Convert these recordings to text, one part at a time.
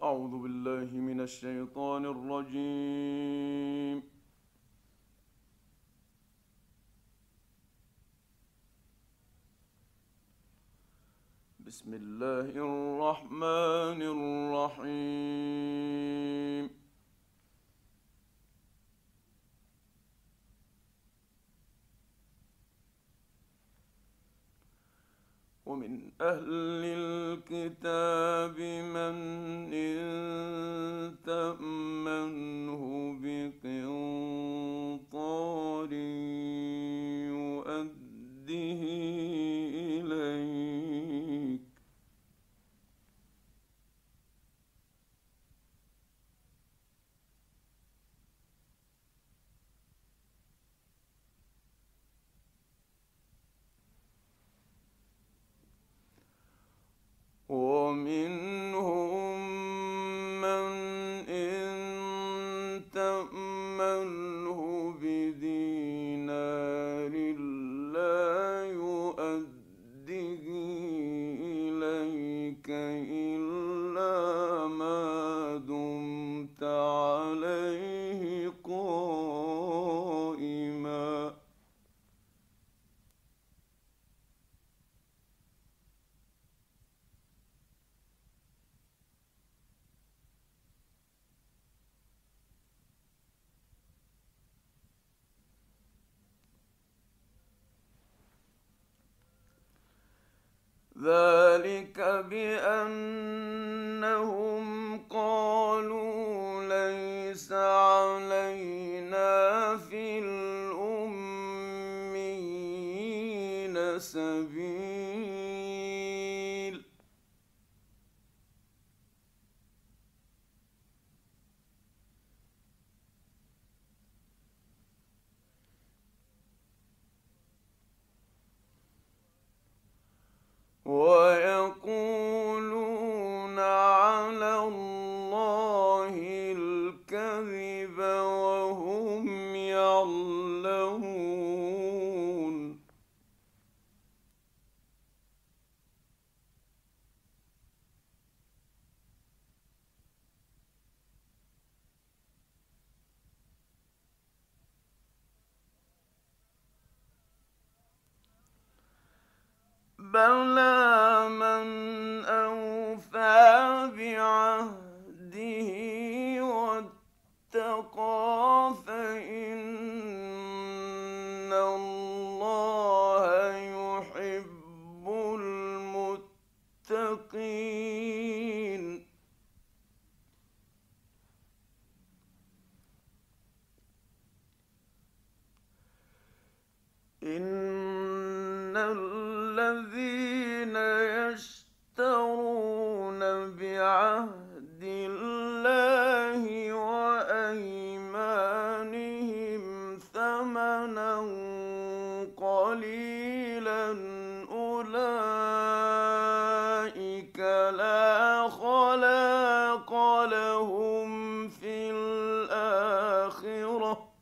أعوذ بالله من الشيطان الرجيم. بسم الله الرحمن الرحيم. ومن أهل الكتاب من إن تأمنه بقنطار يؤده إليك ومنهم من إن تأمنه بدينار لا يؤده إليك إلا ما دمت عليه قائما. ذلك بأنهم قالوا ليس علينا في الأميين سبيل ويقولون على الله الكذب وهم يعلمون. بلى من أوفى بعهده واتقى فإن الله يحب المتقين. إن الذين يشترون بعهد الله وأيمانهم ثمنا قليلا أولئك لا خلاق لهم في الآخرة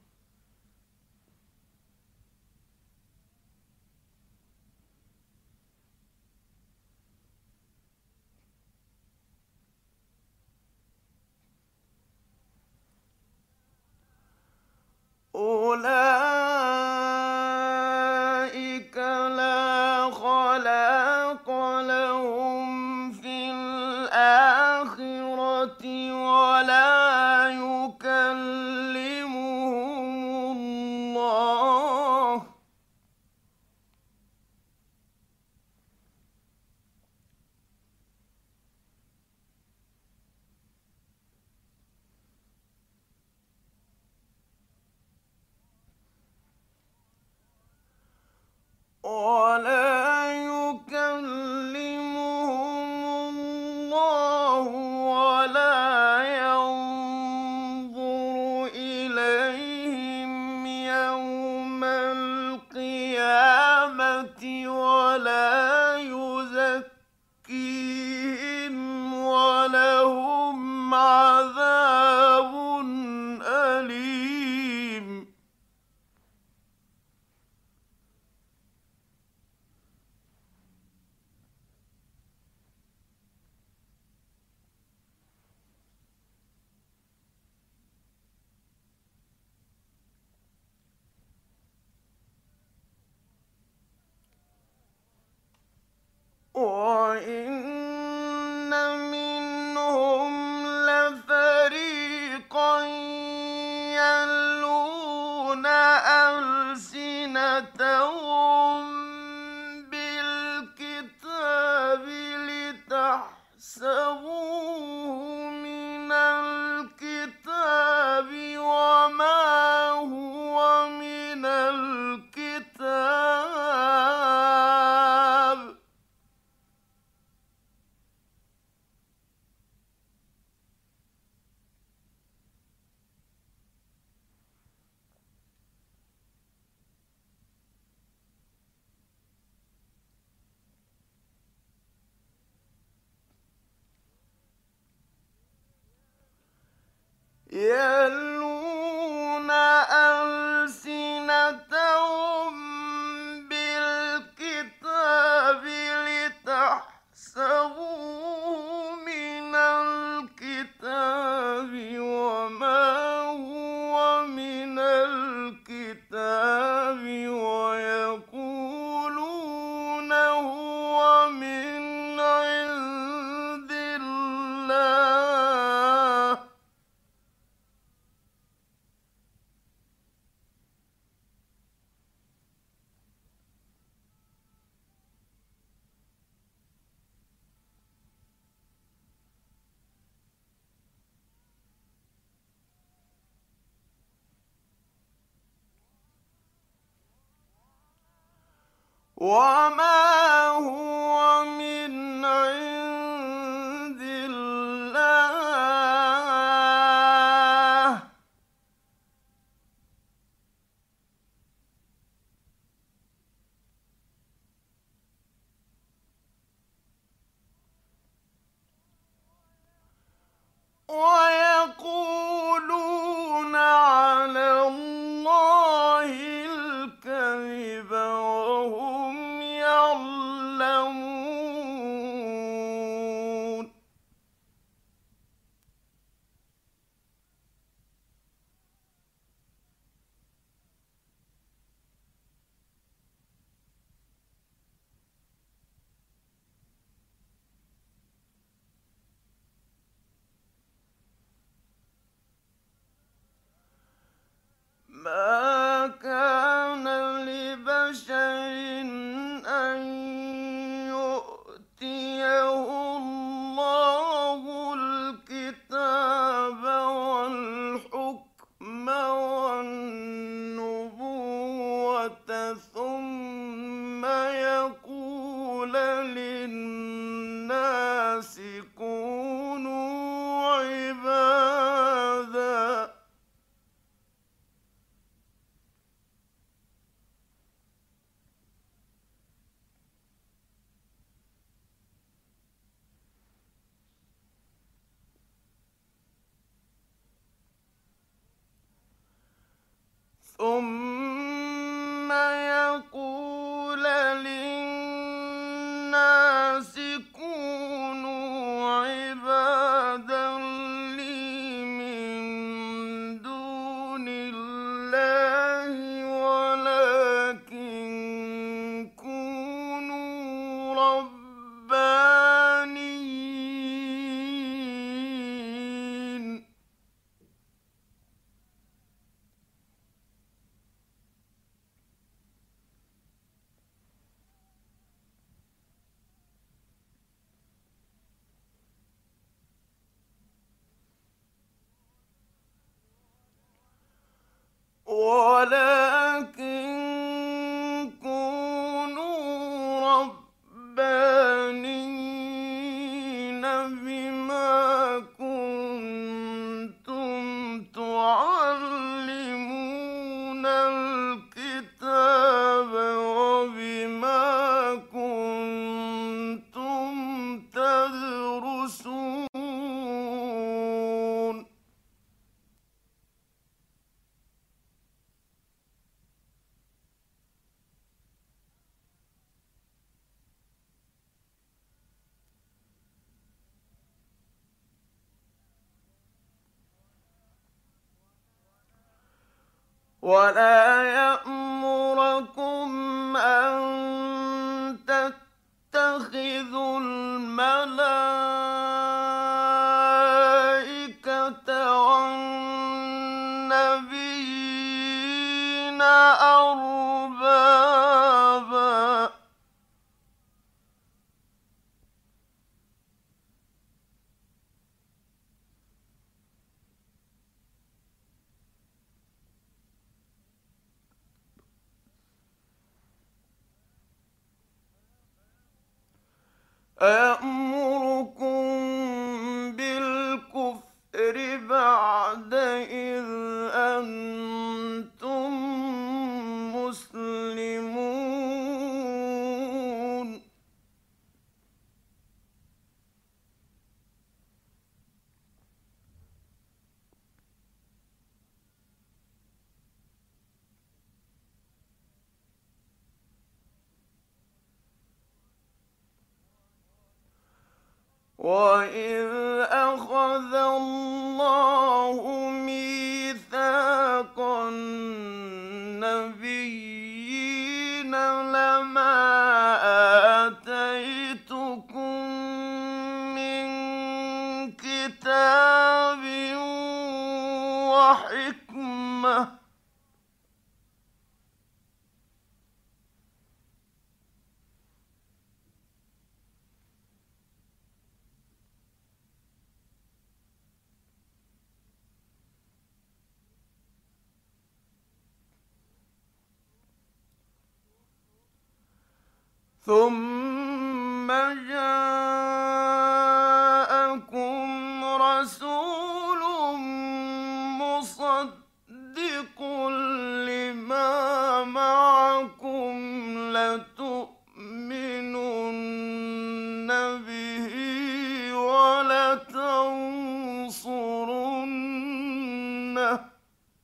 أولئك لا خلاق لهم في الآخرة ولا يكلمهم الله ولا ينظر إليهم يوم القيامة ولا يزكيهم ولهم عذاب أليم. وَإِنَّ مِنْهُمْ لَفَرِيقًا يَلْوُونَ أَلْسِنَتَهُم بِالْكِتَابِ لِتَحْسَبُوهُ مِنَ الْكِتَابِ وَمَا هُوَ مِنَ الْكِتَابِ يَلْوُونَ أَلْسِنَتَهُم بِالْكِتَابِ لِتَحْسَبُوهُ مِنَ الْكِتَابِ وَمَا هُوَ مِنَ الْكِتَابِ وَيَقُولُونَ هُوَ مِنْ عِندِ اللَّهِ وَمَا هُوَ مِنْ عِندِ اللَّهِ وَيَقُولُونَ عَلَى اللَّهِ الْكَذِبَ وَهُمْ يَعْلَمُونَ مَا كَانَ لِبَشَرٍ أَن يُؤْتِيَهُ اللَّهُ الْكِتَابَ وَالْحُكْمَ وَالنُّبُوَّةَ ثُمَّ يَقُولَ لِلنَّاسِ كُونُوا عِبَادًا ثُمَّ يَقُولَ لِلنَّاسِ كُونُوا عِبَادًا لِّي مِن دُونِ اللَّهِ وَلَٰكِن كُونُوا رَبَّانِيِّينَ ولكن كونوا ربانيين بما كنتم تعلمون الكتاب وبما كنتم تدرسون ولا يأمركم أن تتخذوا والنبيين أربابا أيأمركم بالكفر بعد إذ أنتم مسلمون وَإِذْ أَخَذَ اللَّهُ مِيثَاقَ النَّبِيِّينَ لَمَا آتَيْتُكُم مِّن كِتَابٍ وَحِكْمَةٍ ثُمَّ جَاءَكُمْ رَسُولٌ مُّصَدِّقٌ لِّمَا مَعَكُمْ لَتُؤْمِنُنَّ بِهِ وَلَتَنصُرُنَّهُ ۚ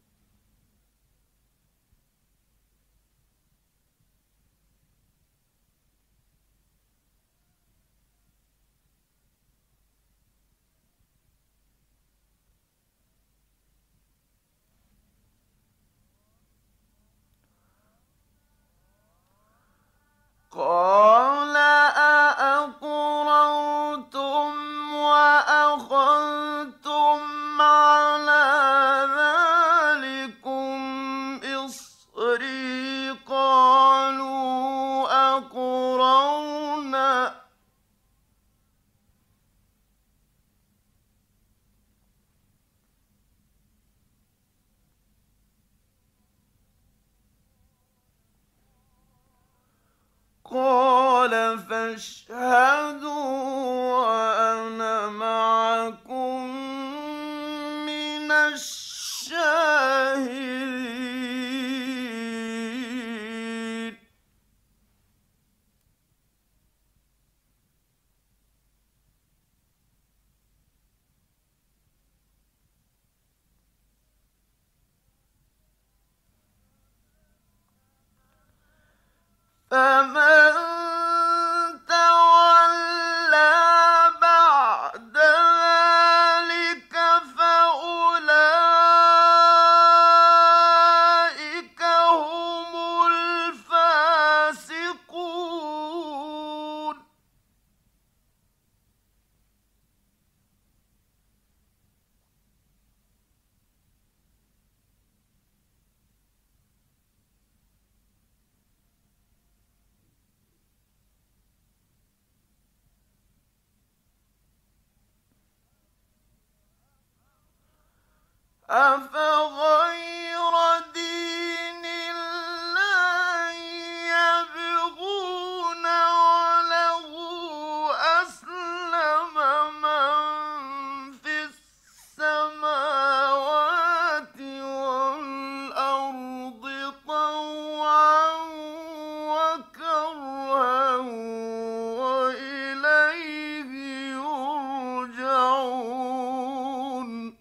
قَالَ أَأَقْرَرْتُمْ وَأَخَذْتُمْ عَلَىٰ ذَٰلِكُمْ إِصْرِي ۖ قَالُوا أَقْرَرْنَا ۚ قَالَ فَاشْهَدُوا وَأَنَا مَعَكُم مِّنَ الشَّاهِدِينَ فَمَن تَوَلَّىٰ بَعْدَ ذَٰلِكَ فَأُولَٰئِكَ هُمُ الْفَاسِقُونَ أَفَغَيْرَ دِينِ اللَّهِ يَبْغُونَ وَلَهُ أَسْلَمَ مَن فِي السَّمَاوَاتِ وَالْأَرْضِ طَوْعًا وَكَرْهًا وَإِلَيْهِ يُرْجَعُونَ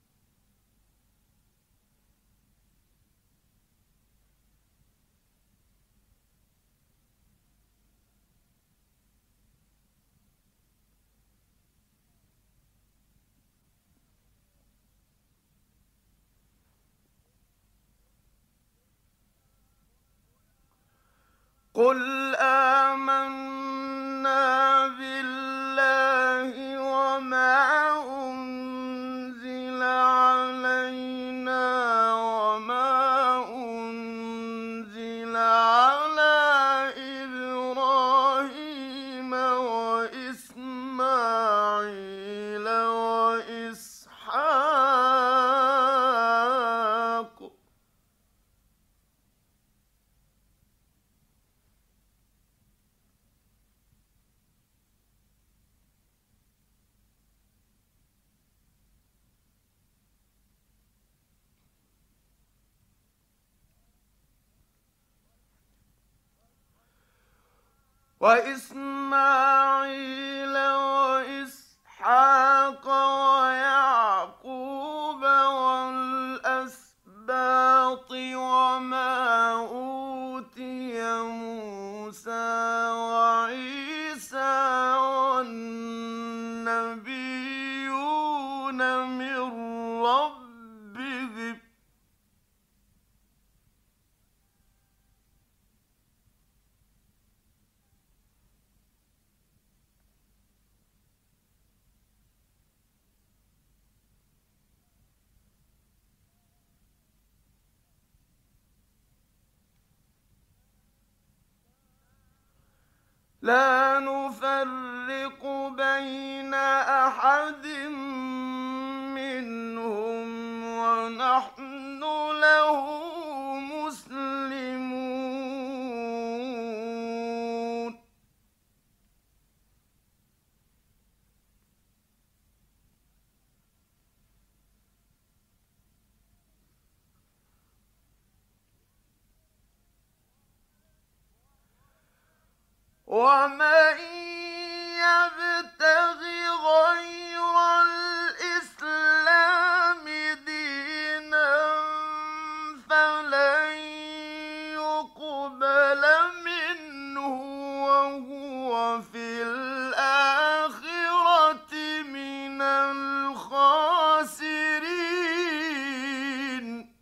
قُلْ آمَنَّا بِاللَّهِ وَمَا أُنزِلَ وإسماعيل وإسحاق ويعقوب والأسباط وما أوتي موسى وعيسى والنبيون من ربهم لا نفرق بين أحد منهم ونحن له مسلمون ومن يبتغ غير الإسلام دينا فلن يقبل منه وهو في الآخرة من الخاسرين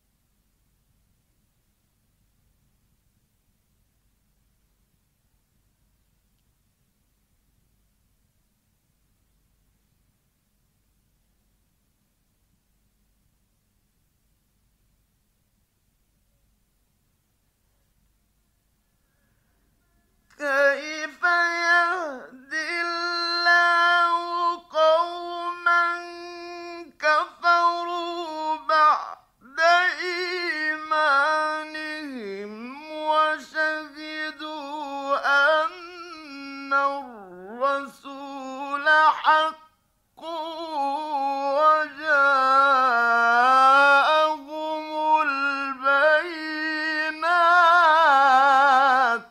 كيف يهدي الله قوما كفروا بعد إيمانهم وشهدوا أن الرسول حق وجاءهم البينات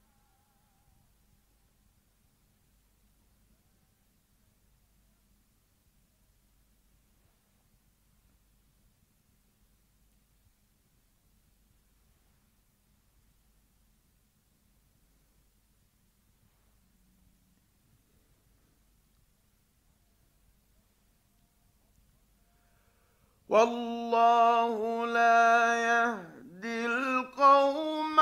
والله لا يهدي القوم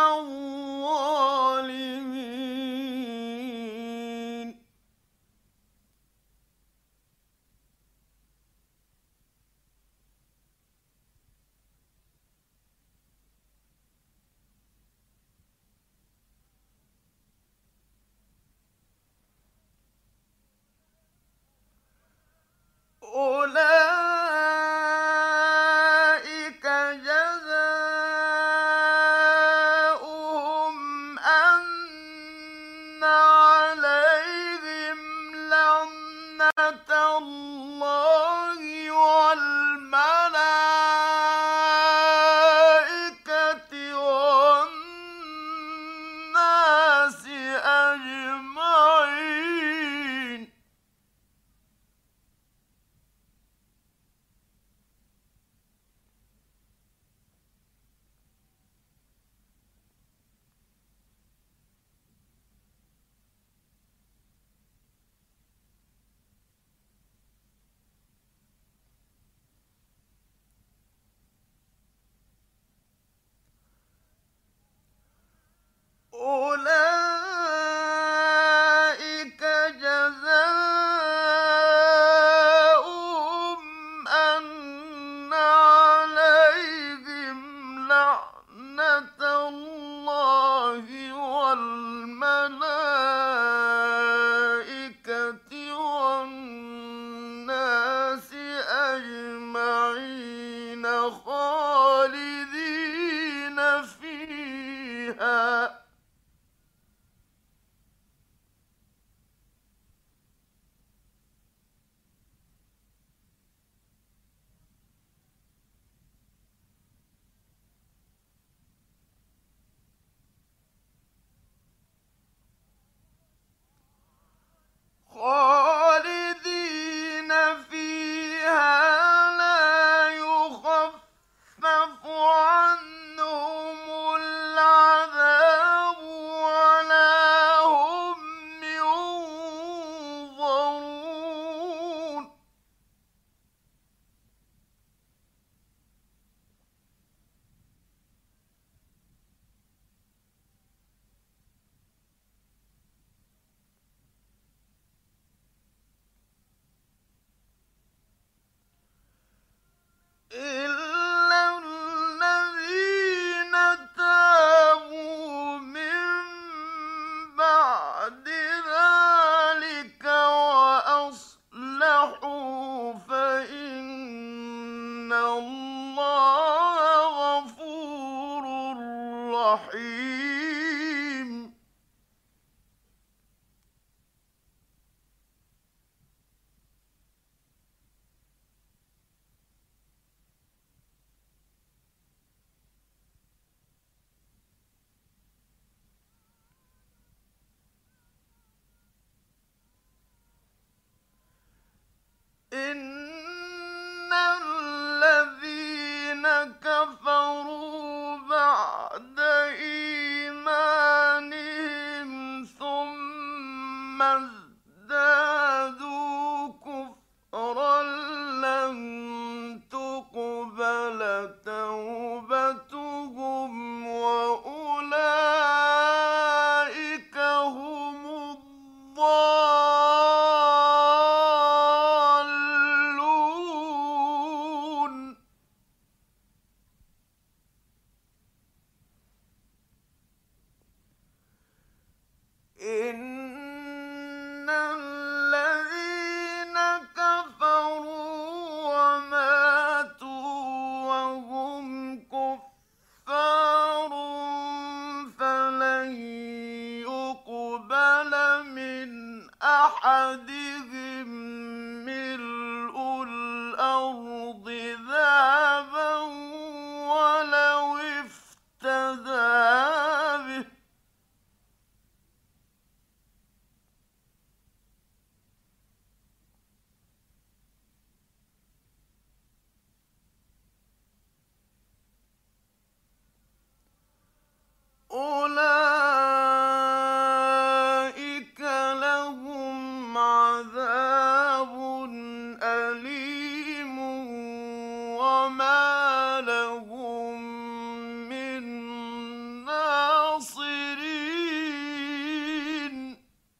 الظالمين أولئك الرحيم إن الذين كفروا بعد إيمانهم ثم ازدادوا كفرا لن تقبل توبتهم وأولئك هم الضالون إن الذين كفروا وماتوا وهم كفار فلن يقبل من أحدهم ملء الأرض ذهبا ولو افتدى به أولئك لهم عذاب أليم وما لهم من ناصرين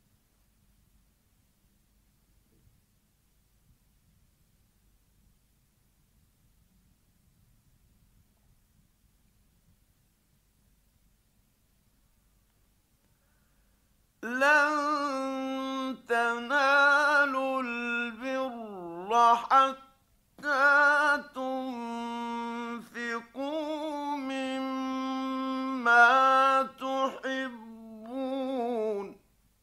لن تنالوا البر حتى تنفقوا مما تحبون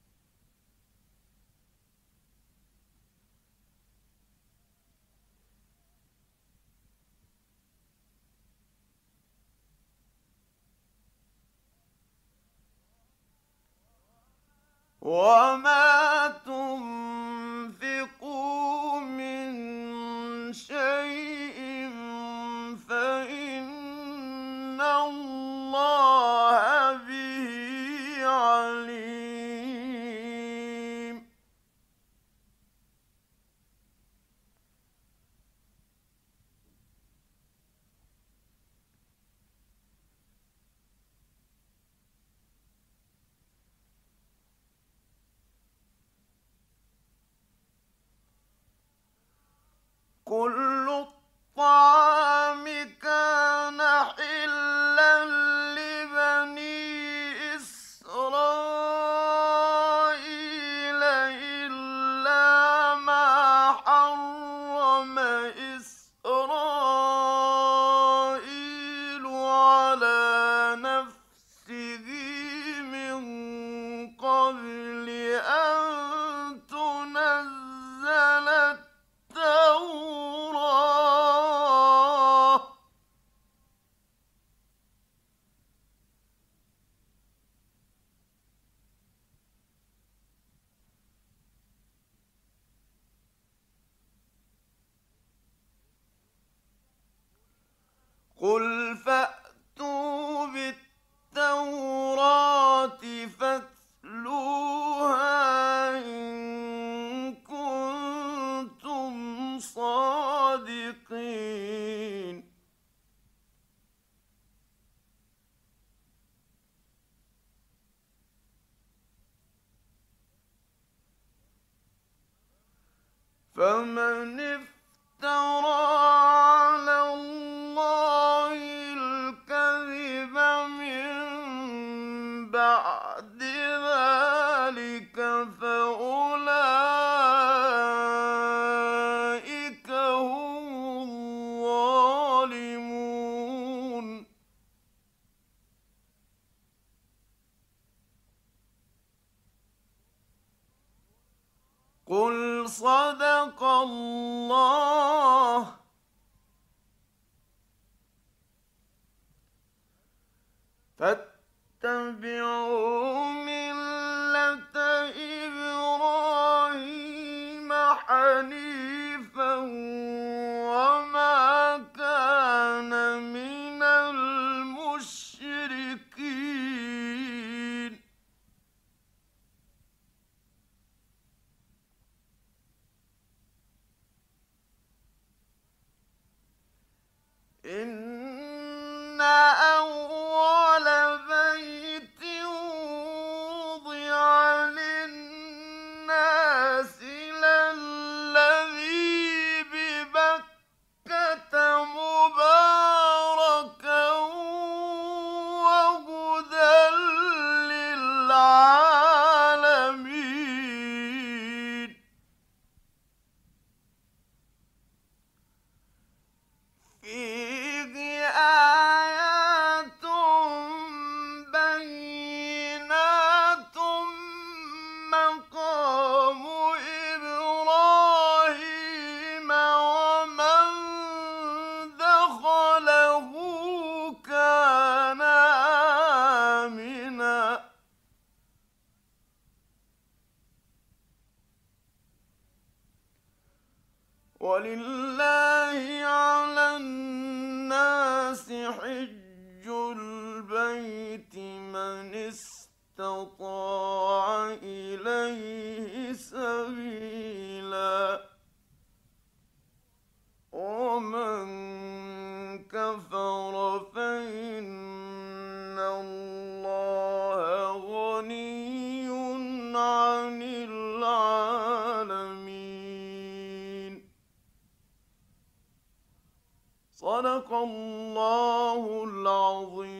وما تنفقوا من شيء فإن الله به عليم كل الطعام كان حلا لبني إسرائيل إلا ما حرم إسرائيل على نفسه من قبل أن تنزل التوراة قل فأتوا بالتوراة فاتلوها إن كنتم صادقين فمن افترى على الله الكذب من بعد ذلك فأولئك هم الظالمون فاتبعوا ملة إبراهيم حنيفا وما كان من المشركين. إن أول بيت وضع للناس للذي ببكة مباركا وهدى للعالمين. فيه آيات بينات مقام إبراهيم ومن دخله كان آمنا. ولله على الناس حج البيت من استطاع إليه سبيلا ومن كفر فإن الله غني عن العالمين. صدق الله العظيم.